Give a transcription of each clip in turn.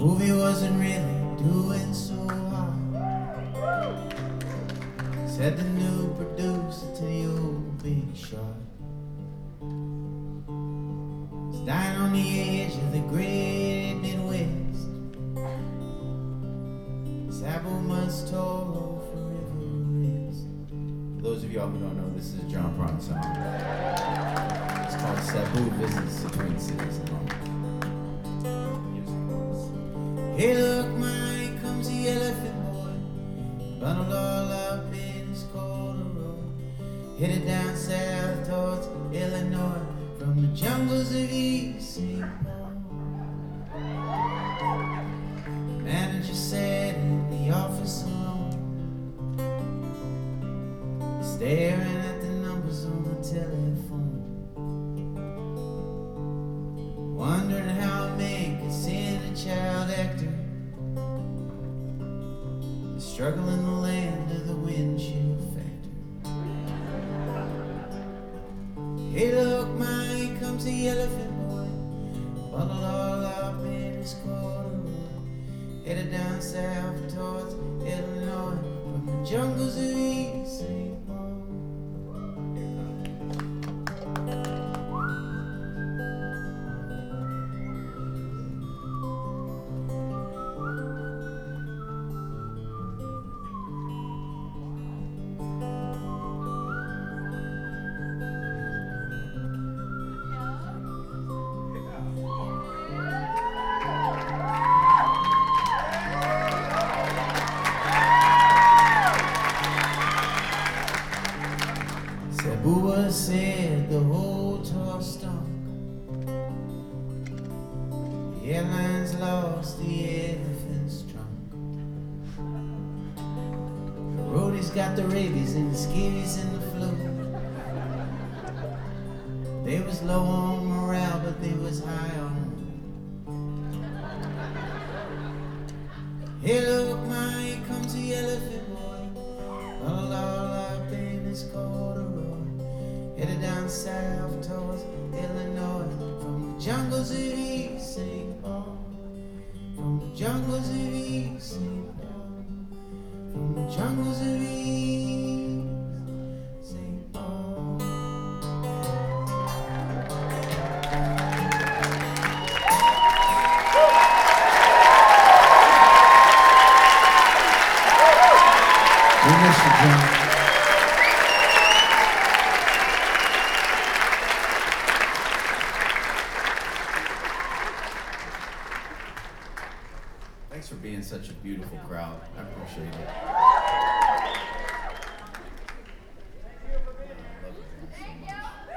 movie wasn't really doing so hot. Said the new producer to the old big shot. It's dying on the edge of the great Midwest. Sabo must toll forever rest. For those of y'all who don't know, this is a John Prine song. It's called Sabu Visits the Twin Cities Alone. Hey look, man, here comes the elephant boy, bundled all up in his corduroy, headed down south towards Illinois, from the jungles of East St. Paul. The manager sat in the office alone, staring at the numbers on the telephone, wondering how a man could send a child actor to struggle in the land of the windshield factory. Hey look, man, here comes the elephant boy, bundled all up in his corduroy, headed down south towards Illinois, from the jungles of East St. Paul. Sabu said the whole tour stunk. The airlines lost the elephant's trunk. The roadies got the rabies and the scabies and the flu. They was low on morale, but they was high on. Hey look, man, here comes the elephant boy, bundled all up in his corduroy, headed down south towards Illinois, from the jungles of East St. Paul, from the jungles of East St. Paul, from the jungles of East St. Paul. We miss you, John. Thanks for being such a beautiful crowd. I appreciate it. I love it so much.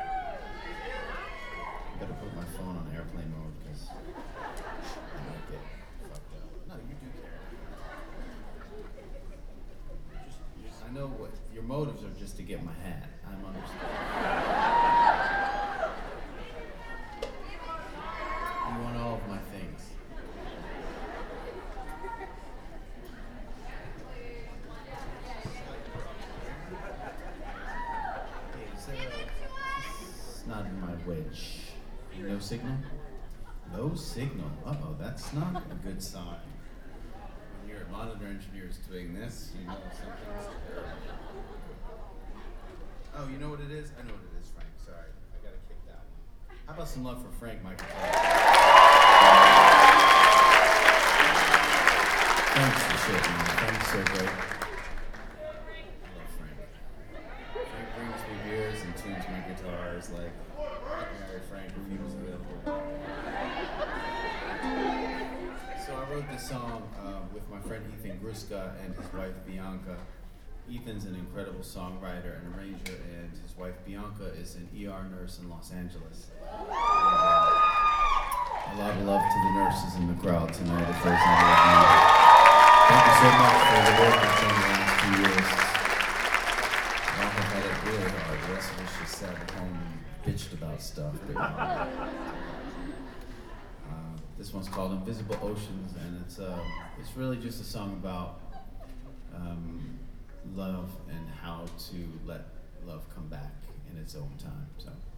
I better put my phone on airplane mode because I might get fucked up. No, you do care. I know what your motives are, just to get my hat. I'm understanding. You want all of my things. It's not in my wedge. No signal? No signal. Uh-oh, that's not a good sign. When your monitor engineer is doing this, you know something's terrible. Oh, you know what it is? I know what it is, Frank. Sorry. I gotta kick that one. How about some love for Frank, my guitar? Thanks for shit, man. Frank's so great. I love Frank. Frank brings me beers and tunes my guitars like Mary Frank if he was available. So I wrote this song with my friend Ethan Gruska and his wife Bianca. Ethan's an incredible songwriter and arranger, and his wife Bianca is an ER nurse in Los Angeles. And, a lot of love to the nurses in the crowd tonight if there's any of you. Thank you so much for the work you've done the last 2 years. Y'all have had it really hard. The rest of us just sat at home and bitched about stuff. This one's called Invisible Oceans, and it's really just a song about love and how to let love come back in its own time. So.